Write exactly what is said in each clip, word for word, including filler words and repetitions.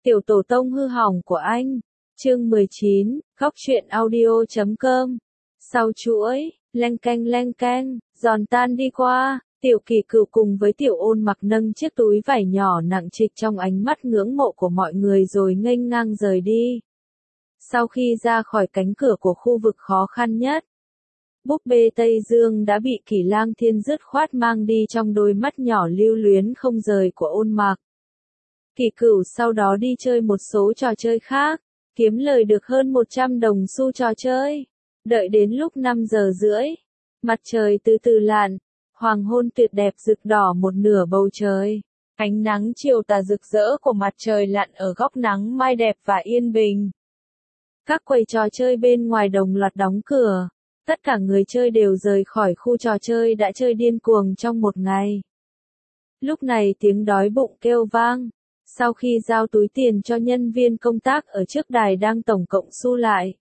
Tiểu tổ tông hư hỏng của anh. Chương mười chín, góc truyện audio chấm com. Sau chuỗi, leng keng leng keng, giòn tan đi qua, Tiểu Kỳ Cựu cùng với Tiểu Ôn Mặc nâng chiếc túi vải nhỏ nặng trịch trong ánh mắt ngưỡng mộ của mọi người rồi nghênh ngang rời đi. Sau khi ra khỏi cánh cửa của khu vực khó khăn nhất, búp bê Tây Dương đã bị Kỷ Lang Thiên dứt khoát mang đi trong đôi mắt nhỏ lưu luyến không rời của Ôn Mặc. Kỳ Cựu sau đó đi chơi một số trò chơi khác, kiếm lời được hơn một trăm đồng xu trò chơi. Đợi đến lúc năm giờ rưỡi, mặt trời từ từ lặn, hoàng hôn tuyệt đẹp rực đỏ một nửa bầu trời. Ánh nắng chiều tà rực rỡ của mặt trời lặn ở góc nắng mai đẹp và yên bình. Các quầy trò chơi bên ngoài đồng loạt đóng cửa. Tất cả người chơi đều rời khỏi khu trò chơi đã chơi điên cuồng trong một ngày. Lúc này tiếng đói bụng kêu vang. Sau khi giao túi tiền cho nhân viên công tác ở trước đài đang tổng cộng xu lại,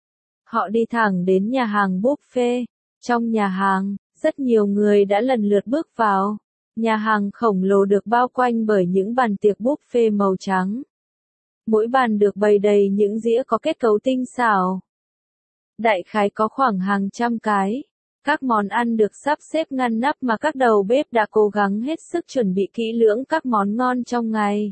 họ đi thẳng đến nhà hàng buffet. Trong nhà hàng, rất nhiều người đã lần lượt bước vào. Nhà hàng khổng lồ được bao quanh bởi những bàn tiệc buffet màu trắng. Mỗi bàn được bày đầy những dĩa có kết cấu tinh xảo. Đại khái có khoảng hàng trăm cái. Các món ăn được sắp xếp ngăn nắp mà các đầu bếp đã cố gắng hết sức chuẩn bị kỹ lưỡng các món ngon trong ngày.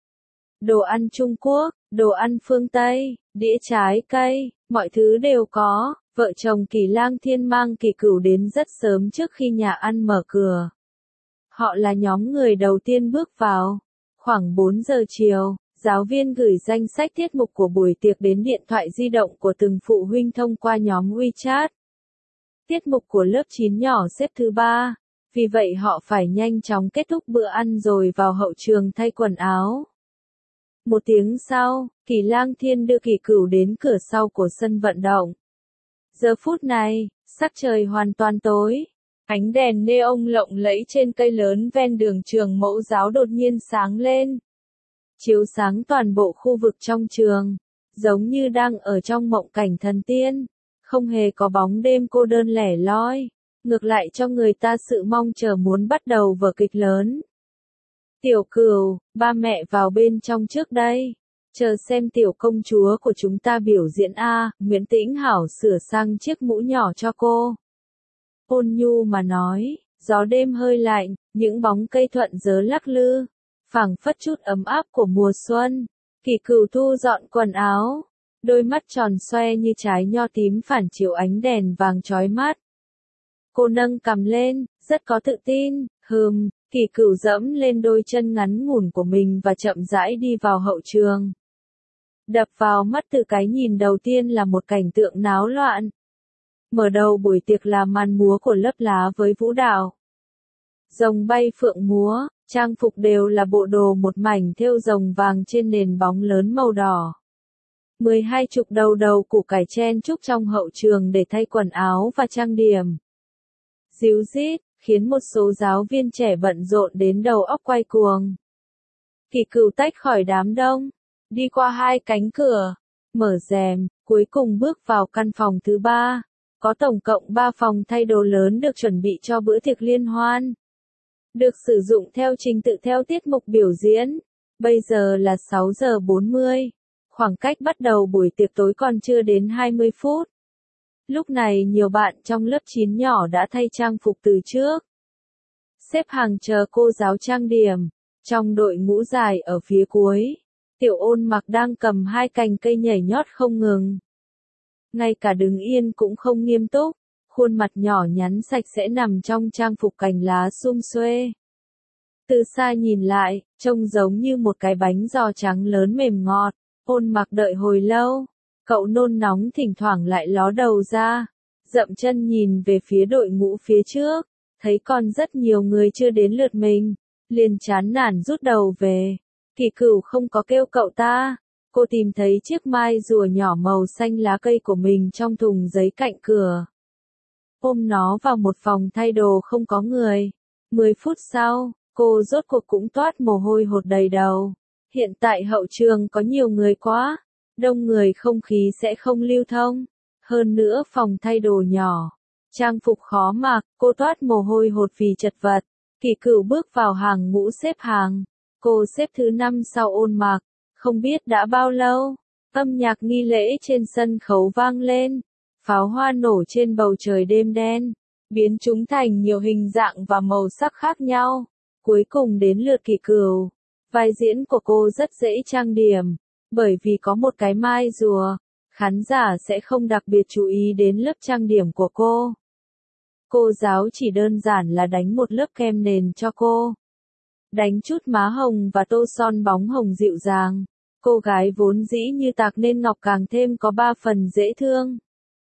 Đồ ăn Trung Quốc, đồ ăn phương Tây, đĩa trái cây, mọi thứ đều có. Vợ chồng Kỷ Lang Thiên mang Kỳ Cựu đến rất sớm trước khi nhà ăn mở cửa. Họ là nhóm người đầu tiên bước vào. Khoảng bốn giờ chiều, giáo viên gửi danh sách tiết mục của buổi tiệc đến điện thoại di động của từng phụ huynh thông qua nhóm WeChat. Tiết mục của lớp chín nhỏ xếp thứ ba, vì vậy họ phải nhanh chóng kết thúc bữa ăn rồi vào hậu trường thay quần áo. Một tiếng sau, Kỷ Lang Thiên đưa Kỳ Cựu đến cửa sau của sân vận động. Giờ phút này, sắc trời hoàn toàn tối. Ánh đèn neon lộng lẫy trên cây lớn ven đường trường mẫu giáo đột nhiên sáng lên, chiếu sáng toàn bộ khu vực trong trường, giống như đang ở trong mộng cảnh thần tiên. Không hề có bóng đêm cô đơn lẻ loi, ngược lại cho người ta sự mong chờ muốn bắt đầu vở kịch lớn. Tiểu Cửu, ba mẹ vào bên trong trước đây. Chờ xem tiểu công chúa của chúng ta biểu diễn a. Nguyễn Tĩnh Hảo sửa sang chiếc mũ nhỏ cho cô. Ôn nhu mà nói, gió đêm hơi lạnh, những bóng cây thuận gió lắc lư, phảng phất chút ấm áp của mùa xuân. Kỳ Cửu thu dọn quần áo, đôi mắt tròn xoe như trái nho tím phản chiếu ánh đèn vàng chói mắt. Cô nâng cằm lên, rất có tự tin, hừm, Kỳ Cửu dẫm lên đôi chân ngắn ngủn của mình và chậm rãi đi vào hậu trường. Đập vào mắt từ cái nhìn đầu tiên là một cảnh tượng náo loạn. Mở đầu buổi tiệc là màn múa của lớp lá với vũ đạo. Rồng bay phượng múa, trang phục đều là bộ đồ một mảnh thêu rồng vàng trên nền bóng lớn màu đỏ. Mười hai chục đầu đầu củ cải chen chúc trong hậu trường để thay quần áo và trang điểm. Díu dít, khiến một số giáo viên trẻ bận rộn đến đầu óc quay cuồng. Kỳ Cựu tách khỏi đám đông, đi qua hai cánh cửa, mở rèm, cuối cùng bước vào căn phòng thứ ba. Có tổng cộng ba phòng thay đồ lớn được chuẩn bị cho bữa tiệc liên hoan. Được sử dụng theo trình tự theo tiết mục biểu diễn. Bây giờ là sáu giờ bốn mươi. Khoảng cách bắt đầu buổi tiệc tối còn chưa đến hai mươi phút. Lúc này nhiều bạn trong lớp chín nhỏ đã thay trang phục từ trước. Xếp hàng chờ cô giáo trang điểm. Trong đội ngũ dài ở phía cuối, Tiểu Ôn Mặc đang cầm hai cành cây nhảy nhót không ngừng. Ngay cả đứng yên cũng không nghiêm túc, khuôn mặt nhỏ nhắn sạch sẽ nằm trong trang phục cành lá sum xuê. Từ xa nhìn lại, trông giống như một cái bánh giò trắng lớn mềm ngọt. Ôn Mặc đợi hồi lâu, cậu nôn nóng thỉnh thoảng lại ló đầu ra, dậm chân nhìn về phía đội ngũ phía trước, thấy còn rất nhiều người chưa đến lượt mình, liền chán nản rút đầu về. Kỳ Cửu không có kêu cậu ta, cô tìm thấy chiếc mai rùa nhỏ màu xanh lá cây của mình trong thùng giấy cạnh cửa. Ôm nó vào một phòng thay đồ không có người. Mười phút sau, cô rốt cuộc cũng toát mồ hôi hột đầy đầu. Hiện tại hậu trường có nhiều người quá, đông người không khí sẽ không lưu thông. Hơn nữa phòng thay đồ nhỏ, trang phục khó mặc, cô toát mồ hôi hột vì chật vật. Kỳ Cửu bước vào hàng ngũ xếp hàng. Cô xếp thứ năm sau Ôn Mặc. Không biết đã bao lâu, âm nhạc nghi lễ trên sân khấu vang lên, pháo hoa nổ trên bầu trời đêm đen, biến chúng thành nhiều hình dạng và màu sắc khác nhau. Cuối cùng đến lượt Kỳ Cửu. Vai diễn của cô rất dễ trang điểm, bởi vì có một cái mai rùa, khán giả sẽ không đặc biệt chú ý đến lớp trang điểm của cô. Cô giáo chỉ đơn giản là đánh một lớp kem nền cho cô. Đánh chút má hồng và tô son bóng hồng dịu dàng. Cô gái vốn dĩ như tạc nên ngọc càng thêm có ba phần dễ thương.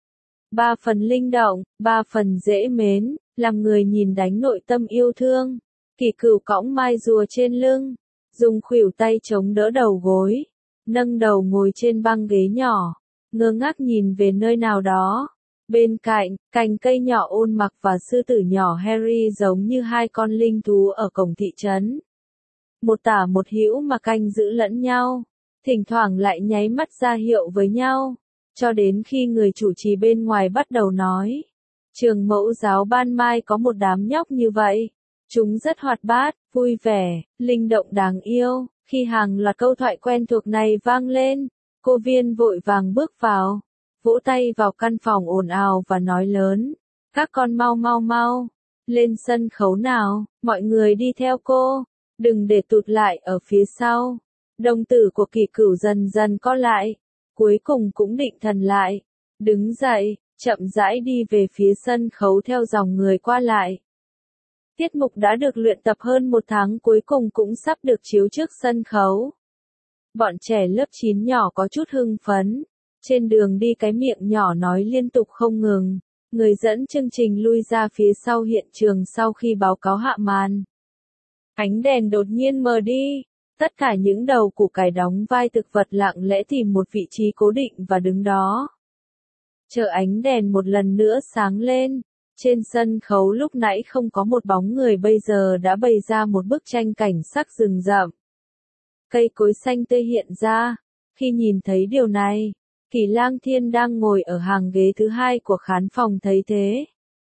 Ba phần linh động, ba phần dễ mến, làm người nhìn đánh nội tâm yêu thương. Kỳ Cửu cõng mai rùa trên lưng, dùng khuỷu tay chống đỡ đầu gối, nâng đầu ngồi trên băng ghế nhỏ, ngơ ngác nhìn về nơi nào đó. Bên cạnh, cành cây nhỏ ôn mặc và sư tử nhỏ Harry giống như hai con linh thú ở cổng thị trấn. Một tả một hữu mà canh giữ lẫn nhau, thỉnh thoảng lại nháy mắt ra hiệu với nhau, cho đến khi người chủ trì bên ngoài bắt đầu nói. Trường mẫu giáo Ban Mai có một đám nhóc như vậy. Chúng rất hoạt bát, vui vẻ, linh động đáng yêu. Khi hàng loạt câu thoại quen thuộc này vang lên, cô Viên vội vàng bước vào, vỗ tay vào căn phòng ồn ào và nói lớn. Các con mau mau mau, lên sân khấu nào, mọi người đi theo cô, đừng để tụt lại ở phía sau. Đồng tử của Kỳ Cửu dần dần co lại, cuối cùng cũng định thần lại, đứng dậy, chậm rãi đi về phía sân khấu theo dòng người qua lại. Tiết mục đã được luyện tập hơn một tháng cuối cùng cũng sắp được chiếu trước sân khấu. Bọn trẻ lớp chín nhỏ có chút hưng phấn. Trên đường đi cái miệng nhỏ nói liên tục không ngừng. Người dẫn chương trình lui ra phía sau hiện trường sau khi báo cáo hạ màn. Ánh đèn đột nhiên mờ đi. Tất cả những đầu củ cải đóng vai thực vật lặng lẽ tìm một vị trí cố định và đứng đó. Chờ ánh đèn một lần nữa sáng lên. Trên sân khấu lúc nãy không có một bóng người bây giờ đã bày ra một bức tranh cảnh sắc rừng rậm. Cây cối xanh tươi hiện ra. Khi nhìn thấy điều này, Kỳ Lang Thiên đang ngồi ở hàng ghế thứ hai của khán phòng thấy thế.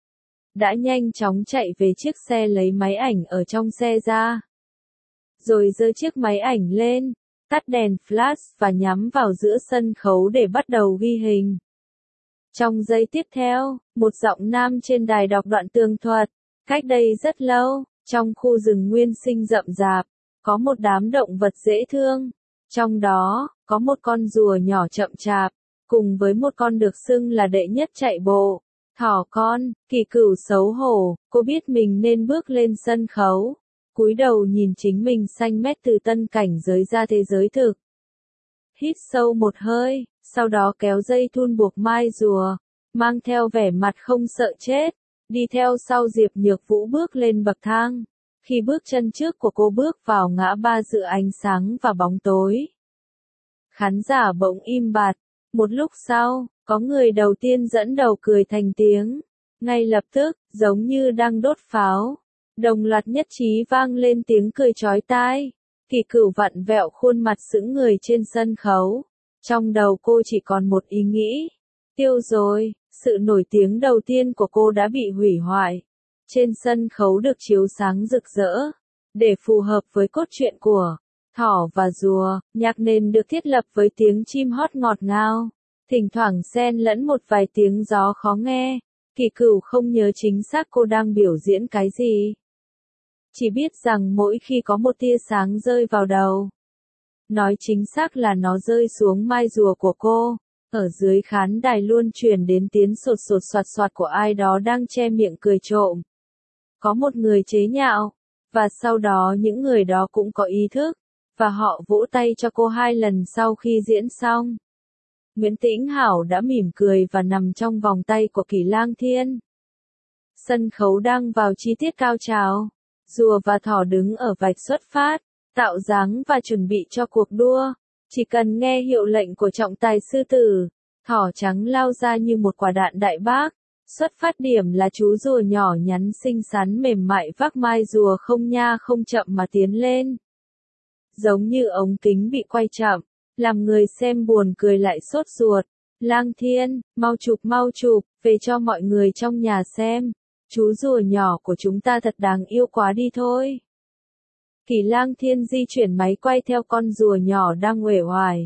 Đã nhanh chóng chạy về chiếc xe lấy máy ảnh ở trong xe ra. Rồi giơ chiếc máy ảnh lên, tắt đèn flash và nhắm vào giữa sân khấu để bắt đầu ghi hình. Trong giây tiếp theo, một giọng nam trên đài đọc đoạn tường thuật. Cách đây rất lâu, trong khu rừng nguyên sinh rậm rạp, có một đám động vật dễ thương. Trong đó, có một con rùa nhỏ chậm chạp, cùng với một con được xưng là đệ nhất chạy bộ. Thỏ con, Kỳ Cửu xấu hổ, cô biết mình nên bước lên sân khấu. Cúi đầu nhìn chính mình xanh mét từ tân cảnh giới ra thế giới thực. Hít sâu một hơi, sau đó kéo dây thun buộc mai rùa, mang theo vẻ mặt không sợ chết, đi theo sau Diệp Nhược Vũ bước lên bậc thang. Khi bước chân trước của cô bước vào ngã ba giữa ánh sáng và bóng tối, khán giả bỗng im bặt. Một lúc sau, có người đầu tiên dẫn đầu cười thành tiếng. Ngay lập tức, giống như đang đốt pháo, đồng loạt nhất trí vang lên tiếng cười chói tai. Kỳ Cửu vặn vẹo khuôn mặt sững người trên sân khấu. Trong đầu cô chỉ còn một ý nghĩ. Tiêu rồi, sự nổi tiếng đầu tiên của cô đã bị hủy hoại. Trên sân khấu được chiếu sáng rực rỡ. Để phù hợp với cốt truyện của Thỏ và Rùa, nhạc nền được thiết lập với tiếng chim hót ngọt ngào. Thỉnh thoảng xen lẫn một vài tiếng gió khó nghe. Kỳ Cửu không nhớ chính xác cô đang biểu diễn cái gì. Chỉ biết rằng mỗi khi có một tia sáng rơi vào đầu. Nói chính xác là nó rơi xuống mai rùa của cô. Ở dưới khán đài luôn truyền đến tiếng sột sột soạt soạt của ai đó đang che miệng cười trộm. Có một người chế nhạo. Và sau đó những người đó cũng có ý thức. Và họ vỗ tay cho cô hai lần sau khi diễn xong. Nguyễn Tĩnh Hảo đã mỉm cười và nằm trong vòng tay của Kỳ Lang Thiên. Sân khấu đang vào chi tiết cao trào. Rùa và thỏ đứng ở vạch xuất phát, tạo dáng và chuẩn bị cho cuộc đua. Chỉ cần nghe hiệu lệnh của trọng tài sư tử, thỏ trắng lao ra như một quả đạn đại bác. Xuất phát điểm là chú rùa nhỏ nhắn xinh xắn mềm mại vác mai rùa không nha không chậm mà tiến lên. Giống như ống kính bị quay chậm, làm người xem buồn cười lại sốt ruột. Lang Thiên, mau chụp mau chụp, về cho mọi người trong nhà xem. Chú rùa nhỏ của chúng ta thật đáng yêu quá đi thôi. Kỳ Kỳ Lang Thiên di chuyển máy quay theo con rùa nhỏ đang uể oải.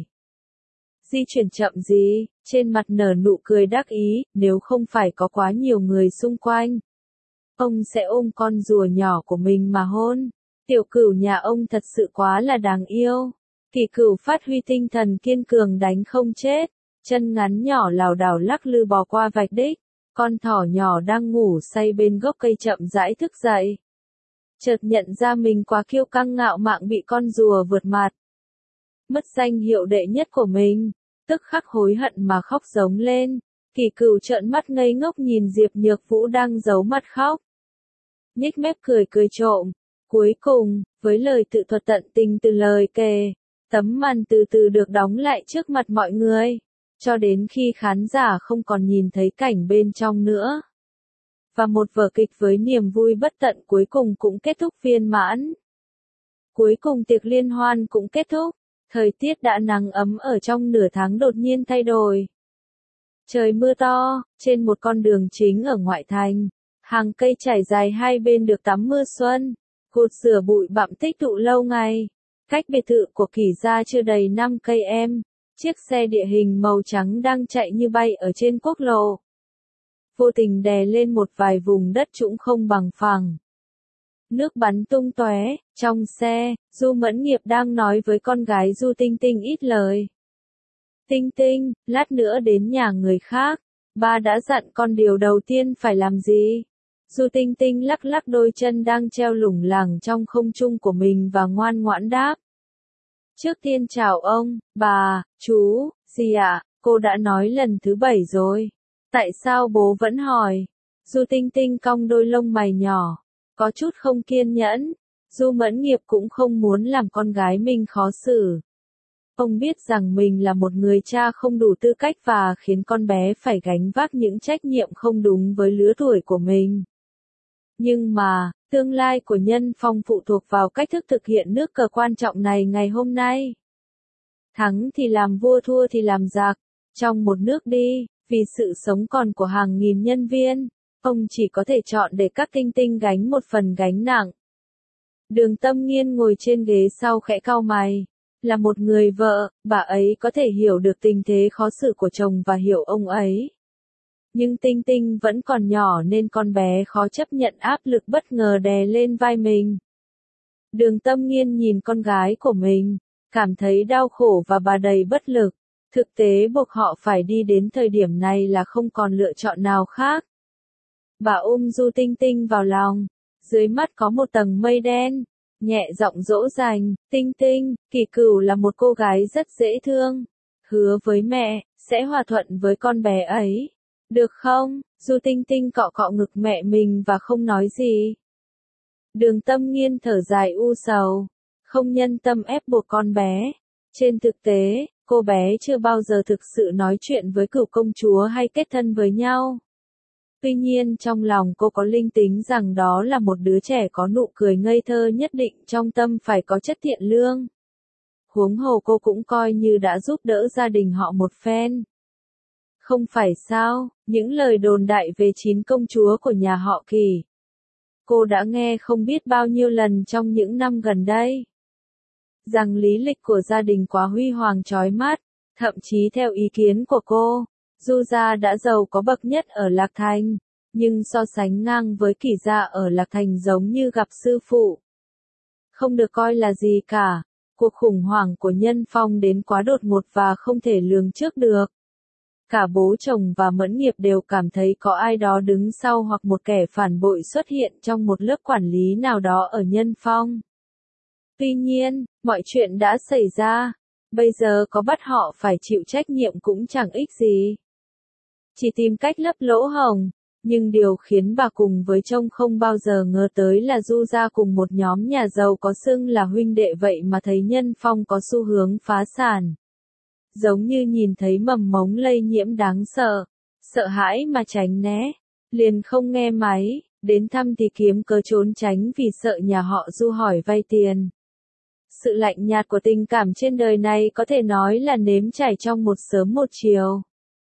Di chuyển chậm gì, trên mặt nở nụ cười đắc ý, nếu không phải có quá nhiều người xung quanh. Ông sẽ ôm con rùa nhỏ của mình mà hôn. Tiểu Cửu nhà ông thật sự quá là đáng yêu. Kỳ Cửu phát huy tinh thần kiên cường đánh không chết. Chân ngắn nhỏ lảo đảo lắc lư bò qua vạch đích. Con thỏ nhỏ đang ngủ say bên gốc cây chậm rãi thức dậy. Chợt nhận ra mình quá kiêu căng ngạo mạn bị con rùa vượt mặt. Mất danh hiệu đệ nhất của mình, tức khắc hối hận mà khóc giống lên. Kỳ Cửu trợn mắt ngây ngốc nhìn Diệp Nhược Vũ đang giấu mặt khóc. Nhếch mép cười cười trộm. Cuối cùng, với lời tự thuật tận tình từ lời kể, tấm màn từ từ được đóng lại trước mặt mọi người, cho đến khi khán giả không còn nhìn thấy cảnh bên trong nữa. Và một vở kịch với niềm vui bất tận cuối cùng cũng kết thúc viên mãn. Cuối cùng tiệc liên hoan cũng kết thúc, thời tiết đã nắng ấm ở trong nửa tháng đột nhiên thay đổi. Trời mưa to, trên một con đường chính ở ngoại thành, hàng cây trải dài hai bên được tắm mưa xuân, cột rửa bụi bặm tích tụ lâu ngày. Cách biệt thự của Kỳ gia chưa đầy năm cây em, chiếc xe địa hình màu trắng đang chạy như bay ở trên quốc lộ. Vô tình đè lên một vài vùng đất trũng không bằng phẳng. Nước bắn tung tóe, trong xe, Du Mẫn Nghiệp đang nói với con gái Du Tinh Tinh ít lời. Tinh Tinh, lát nữa đến nhà người khác, ba đã dặn con điều đầu tiên phải làm gì? Du Tinh Tinh lắc lắc đôi chân đang treo lủng lẳng trong không trung của mình và ngoan ngoãn đáp. Trước tiên chào ông, bà, chú, dì ạ, cô đã nói lần thứ bảy rồi. Tại sao bố vẫn hỏi? Du Tinh Tinh cong đôi lông mày nhỏ, có chút không kiên nhẫn. Du Mẫn Nghiệp cũng không muốn làm con gái mình khó xử. Ông biết rằng mình là một người cha không đủ tư cách và khiến con bé phải gánh vác những trách nhiệm không đúng với lứa tuổi của mình. Nhưng mà, tương lai của Nhân Phong phụ thuộc vào cách thức thực hiện nước cờ quan trọng này ngày hôm nay. Thắng thì làm vua, thua thì làm giặc. Trong một nước đi, vì sự sống còn của hàng nghìn nhân viên, ông chỉ có thể chọn để các tinh tinh gánh một phần gánh nặng. Đường Tâm Nghiên ngồi trên ghế sau khẽ cau mày. Là một người vợ, bà ấy có thể hiểu được tình thế khó xử của chồng và hiểu ông ấy. Nhưng Tinh Tinh vẫn còn nhỏ nên con bé khó chấp nhận áp lực bất ngờ đè lên vai mình. Đường Tâm Nghiên nhìn con gái của mình, cảm thấy đau khổ và bà đầy bất lực. Thực tế buộc họ phải đi đến thời điểm này là không còn lựa chọn nào khác. Bà ôm Du Tinh Tinh vào lòng, dưới mắt có một tầng mây đen, nhẹ giọng dỗ dành, Tinh Tinh, Kỳ Cửu là một cô gái rất dễ thương. Hứa với mẹ, sẽ hòa thuận với con bé ấy. Được không? Du Tinh Tinh cọ cọ ngực mẹ mình và không nói gì. Đường Tâm Nghiên thở dài u sầu, không nhân tâm ép buộc con bé. Trên thực tế, cô bé chưa bao giờ thực sự nói chuyện với Cửu công chúa hay kết thân với nhau. Tuy nhiên trong lòng cô có linh tính rằng đó là một đứa trẻ có nụ cười ngây thơ, nhất định trong tâm phải có chất thiện lương. Huống hồ cô cũng coi như đã giúp đỡ gia đình họ một phen. Không phải sao, những lời đồn đại về chín công chúa của nhà họ Kỳ, cô đã nghe không biết bao nhiêu lần trong những năm gần đây. Rằng lý lịch của gia đình quá huy hoàng chói mắt, thậm chí theo ý kiến của cô, Du gia đã giàu có bậc nhất ở Lạc Thành, nhưng so sánh ngang với Kỳ gia ở Lạc Thành giống như gặp sư phụ. Không được coi là gì cả, cuộc khủng hoảng của Nhân Phong đến quá đột ngột và không thể lường trước được. Cả bố chồng và Mẫn Nghiệp đều cảm thấy có ai đó đứng sau hoặc một kẻ phản bội xuất hiện trong một lớp quản lý nào đó ở Nhân Phong. Tuy nhiên, mọi chuyện đã xảy ra, bây giờ có bắt họ phải chịu trách nhiệm cũng chẳng ích gì. Chỉ tìm cách lấp lỗ hổng, nhưng điều khiến bà cùng với trông không bao giờ ngờ tới là Du gia cùng một nhóm nhà giàu có xưng là huynh đệ vậy mà thấy Nhân Phong có xu hướng phá sản. Giống như nhìn thấy mầm mống lây nhiễm đáng sợ, sợ hãi mà tránh né, liền không nghe máy, đến thăm thì kiếm cớ trốn tránh vì sợ nhà họ Du hỏi vay tiền. Sự lạnh nhạt của tình cảm trên đời này có thể nói là nếm trải trong một sớm một chiều.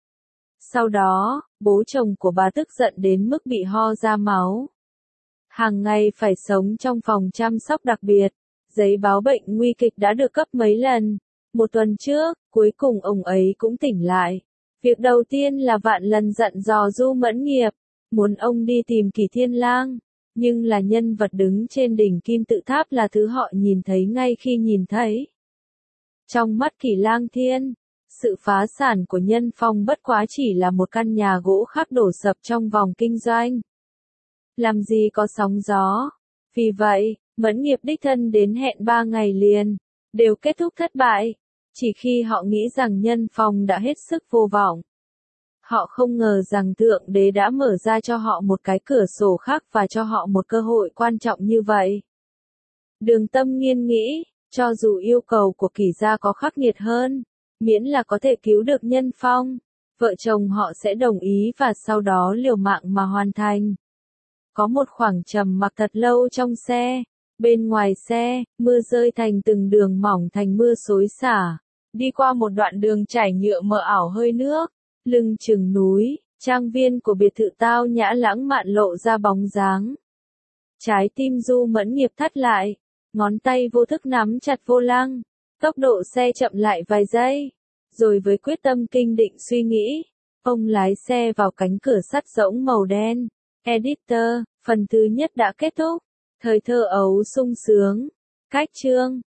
Sau đó, bố chồng của bà tức giận đến mức bị ho ra máu. Hàng ngày phải sống trong phòng chăm sóc đặc biệt, Giấy báo bệnh nguy kịch đã được cấp mấy lần. Một tuần trước, cuối cùng ông ấy cũng tỉnh lại. Việc đầu tiên là vạn lần dặn dò Du Mẫn Nghiệp, muốn ông đi tìm Kỳ Thiên Lang. Nhưng là nhân vật đứng trên đỉnh kim tự tháp là thứ họ nhìn thấy ngay khi nhìn thấy. Trong mắt Kỳ Lang Thiên, sự phá sản của Nhân Phong bất quá chỉ là một căn nhà gỗ khác đổ sập trong vòng kinh doanh. Làm gì có sóng gió. Vì vậy, Mẫn Nghiệp đích thân đến hẹn ba ngày liền, đều kết thúc thất bại. Chỉ khi họ nghĩ rằng Nhân Phong đã hết sức vô vọng. Họ không ngờ rằng Thượng Đế đã mở ra cho họ một cái cửa sổ khác và cho họ một cơ hội quan trọng như vậy. Đường Tâm Nghiên nghĩ, cho dù yêu cầu của Kỳ gia có khắc nghiệt hơn, miễn là có thể cứu được Nhân Phong, vợ chồng họ sẽ đồng ý và sau đó liều mạng mà hoàn thành. Có một khoảng trầm mặc thật lâu trong xe. Bên ngoài xe, mưa rơi thành từng đường mỏng thành mưa xối xả. Đi qua một đoạn đường trải nhựa mờ ảo hơi nước. Lưng chừng núi, trang viên của biệt thự tao nhã lãng mạn lộ ra bóng dáng. Trái tim Du Mẫn Nghiệp thắt lại. Ngón tay vô thức nắm chặt vô lăng. Tốc độ xe chậm lại vài giây. Rồi với quyết tâm kinh định suy nghĩ, ông lái xe vào cánh cửa sắt rỗng màu đen. Editor, phần thứ nhất đã kết thúc. Thời thơ ấu sung sướng. Cách chương.